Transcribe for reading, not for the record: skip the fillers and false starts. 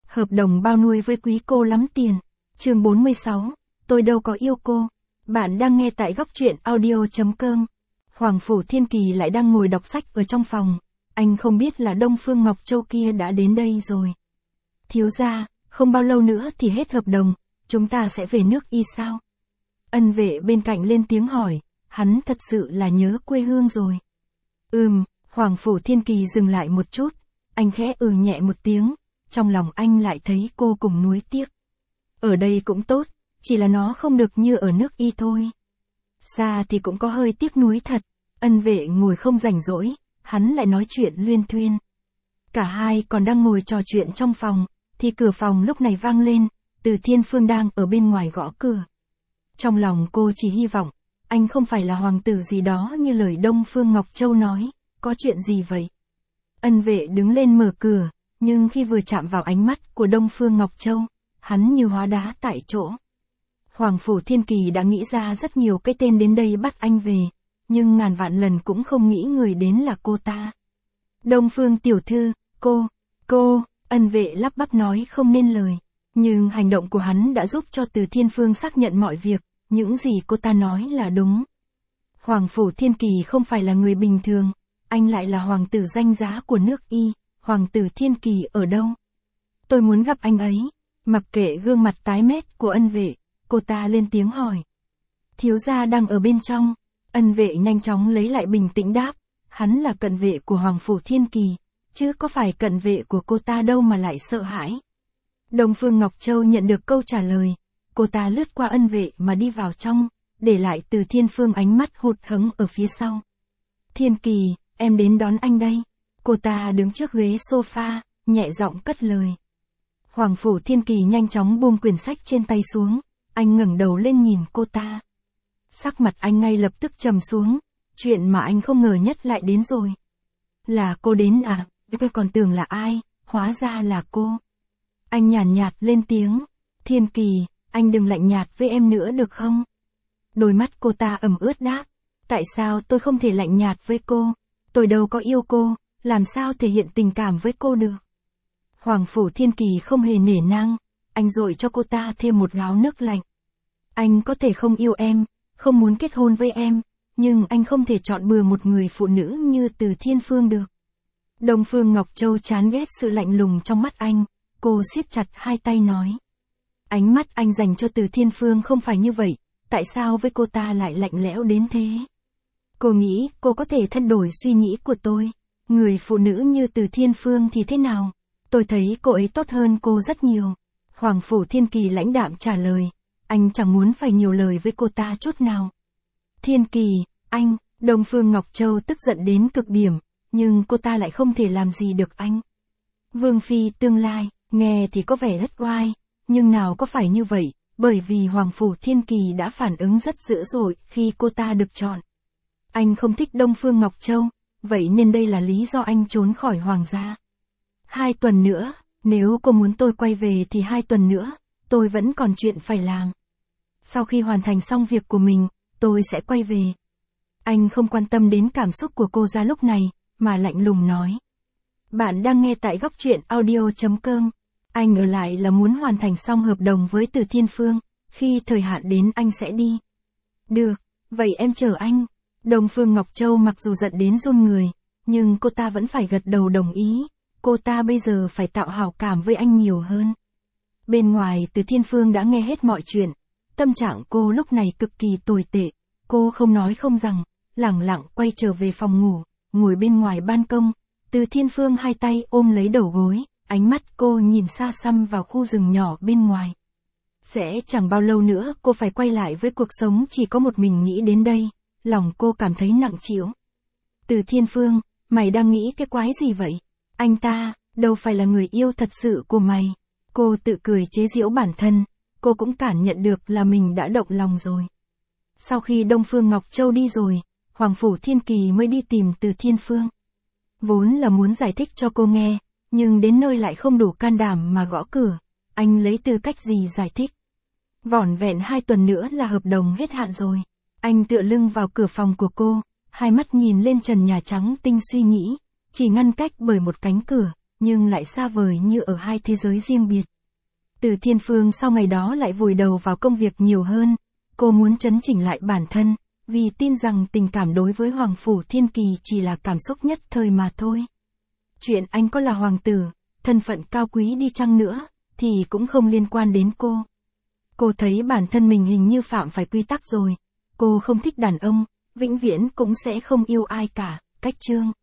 Hợp đồng bao nuôi với quý cô lắm tiền. Chương 46, tôi đâu có yêu cô. Bạn đang nghe tại góc truyện audio.com. Hoàng Phủ Thiên Kỳ lại đang ngồi đọc sách ở trong phòng. Anh không biết là Đông Phương Ngọc Châu kia đã đến đây rồi. Thiếu gia, không bao lâu nữa thì hết hợp đồng, chúng ta sẽ về nước Y sao? Ân Vệ bên cạnh lên tiếng hỏi, hắn thật sự là nhớ quê hương rồi. Hoàng Phủ Thiên Kỳ dừng lại một chút, anh khẽ nhẹ một tiếng, trong lòng anh lại thấy cô cùng nuối tiếc. Ở đây cũng tốt, chỉ là nó không được như ở nước Y thôi. Xa thì cũng có hơi tiếc nuối thật. Ân Vệ ngồi không rảnh rỗi, hắn lại nói chuyện luyên thuyên. Cả hai còn đang ngồi trò chuyện trong phòng, thì cửa phòng lúc này vang lên, Từ Thiên Phương đang ở bên ngoài gõ cửa. Trong lòng cô chỉ hy vọng, anh không phải là hoàng tử gì đó như lời Đông Phương Ngọc Châu nói, có chuyện gì vậy? Ân Vệ đứng lên mở cửa, nhưng khi vừa chạm vào ánh mắt của Đông Phương Ngọc Châu, hắn như hóa đá tại chỗ. Hoàng Phủ Thiên Kỳ đã nghĩ ra rất nhiều cái tên đến đây bắt anh về, nhưng ngàn vạn lần cũng không nghĩ người đến là cô ta. Đông Phương tiểu thư, cô, Ân Vệ lắp bắp nói không nên lời, nhưng hành động của hắn đã giúp cho Từ Thiên Phương xác nhận mọi việc, những gì cô ta nói là đúng. Hoàng Phủ Thiên Kỳ không phải là người bình thường, anh lại là hoàng tử danh giá của nước Y, hoàng tử Thiên Kỳ ở đâu? Tôi muốn gặp anh ấy. Mặc kệ gương mặt tái mét của Ân Vệ, cô ta lên tiếng hỏi. Thiếu gia đang ở bên trong. Ân Vệ nhanh chóng lấy lại bình tĩnh đáp, hắn là cận vệ của Hoàng Phủ Thiên Kỳ, chứ có phải cận vệ của cô ta đâu mà lại sợ hãi. Đông Phương Ngọc Châu nhận được câu trả lời, cô ta lướt qua Ân Vệ mà đi vào trong, để lại Từ Thiên Phương ánh mắt hụt hẫng ở phía sau. Thiên Kỳ, em đến đón anh đây. Cô ta đứng trước ghế sofa, nhẹ giọng cất lời. Hoàng Phủ Thiên Kỳ nhanh chóng buông quyển sách trên tay xuống, anh ngẩng đầu lên nhìn cô ta. Sắc mặt anh ngay lập tức trầm xuống, chuyện mà anh không ngờ nhất lại đến rồi. Là cô đến à, tôi còn tưởng là ai, hóa ra là cô. Anh nhàn nhạt lên tiếng, Thiên Kỳ, anh đừng lạnh nhạt với em nữa được không? Đôi mắt cô ta ẩm ướt đáp, tại sao tôi không thể lạnh nhạt với cô, tôi đâu có yêu cô, làm sao thể hiện tình cảm với cô được. Hoàng Phủ Thiên Kỳ không hề nể nang, anh dội cho cô ta thêm một gáo nước lạnh. Anh có thể không yêu em, không muốn kết hôn với em, nhưng anh không thể chọn bừa một người phụ nữ như Từ Thiên Phương được. Đông Phương Ngọc Châu chán ghét sự lạnh lùng trong mắt anh, cô siết chặt hai tay nói. Ánh mắt anh dành cho Từ Thiên Phương không phải như vậy, tại sao với cô ta lại lạnh lẽo đến thế? Cô nghĩ cô có thể thay đổi suy nghĩ của tôi, người phụ nữ như Từ Thiên Phương thì thế nào? Tôi thấy cô ấy tốt hơn cô rất nhiều. Hoàng Phủ Thiên Kỳ lãnh đạm trả lời, anh chẳng muốn phải nhiều lời với cô ta chút nào. Thiên Kỳ, anh, Đông Phương Ngọc Châu tức giận đến cực điểm, nhưng cô ta lại không thể làm gì được anh. Vương phi tương lai, nghe thì có vẻ rất oai, nhưng nào có phải như vậy, bởi vì Hoàng Phủ Thiên Kỳ đã phản ứng rất dữ dội khi cô ta được chọn. Anh không thích Đông Phương Ngọc Châu, vậy nên đây là lý do anh trốn khỏi hoàng gia. 2 tuần nữa, nếu cô muốn tôi quay về thì 2 tuần nữa, tôi vẫn còn chuyện phải làm. Sau khi hoàn thành xong việc của mình, tôi sẽ quay về. Anh không quan tâm đến cảm xúc của cô ra lúc này, mà lạnh lùng nói. Bạn đang nghe tại góc truyện audio.com. Anh ở lại là muốn hoàn thành xong hợp đồng với Từ Thiên Phương, khi thời hạn đến anh sẽ đi. Được, vậy em chờ anh. Đông Phương Ngọc Châu mặc dù giận đến run người, nhưng cô ta vẫn phải gật đầu đồng ý. Cô ta bây giờ phải tạo hảo cảm với anh nhiều hơn. Bên ngoài Từ Thiên Phương đã nghe hết mọi chuyện. Tâm trạng cô lúc này cực kỳ tồi tệ. Cô không nói không rằng, lẳng lặng quay trở về phòng ngủ, ngồi bên ngoài ban công. Từ Thiên Phương hai tay ôm lấy đầu gối, ánh mắt cô nhìn xa xăm vào khu rừng nhỏ bên ngoài. Sẽ chẳng bao lâu nữa cô phải quay lại với cuộc sống chỉ có một mình nghĩ đến đây, lòng cô cảm thấy nặng trĩu. Từ Thiên Phương, mày đang nghĩ cái quái gì vậy? Anh ta, đâu phải là người yêu thật sự của mày. Cô tự cười chế giễu bản thân, cô cũng cảm nhận được là mình đã động lòng rồi. Sau khi Đông Phương Ngọc Châu đi rồi, Hoàng Phủ Thiên Kỳ mới đi tìm Từ Thiên Phương. Vốn là muốn giải thích cho cô nghe, nhưng đến nơi lại không đủ can đảm mà gõ cửa. Anh lấy tư cách gì giải thích? Vỏn vẹn 2 tuần nữa là hợp đồng hết hạn rồi. Anh tựa lưng vào cửa phòng của cô, hai mắt nhìn lên trần nhà trắng tinh suy nghĩ, chỉ ngăn cách bởi một cánh cửa, nhưng lại xa vời như ở hai thế giới riêng biệt. Từ Thiên Phương sau ngày đó lại vùi đầu vào công việc nhiều hơn, cô muốn chấn chỉnh lại bản thân, vì tin rằng tình cảm đối với Hoàng Phủ Thiên Kỳ chỉ là cảm xúc nhất thời mà thôi. Chuyện anh có là hoàng tử, thân phận cao quý đi chăng nữa, thì cũng không liên quan đến cô. Cô thấy bản thân mình hình như phạm phải quy tắc rồi. Cô không thích đàn ông, vĩnh viễn cũng sẽ không yêu ai cả. Cách chương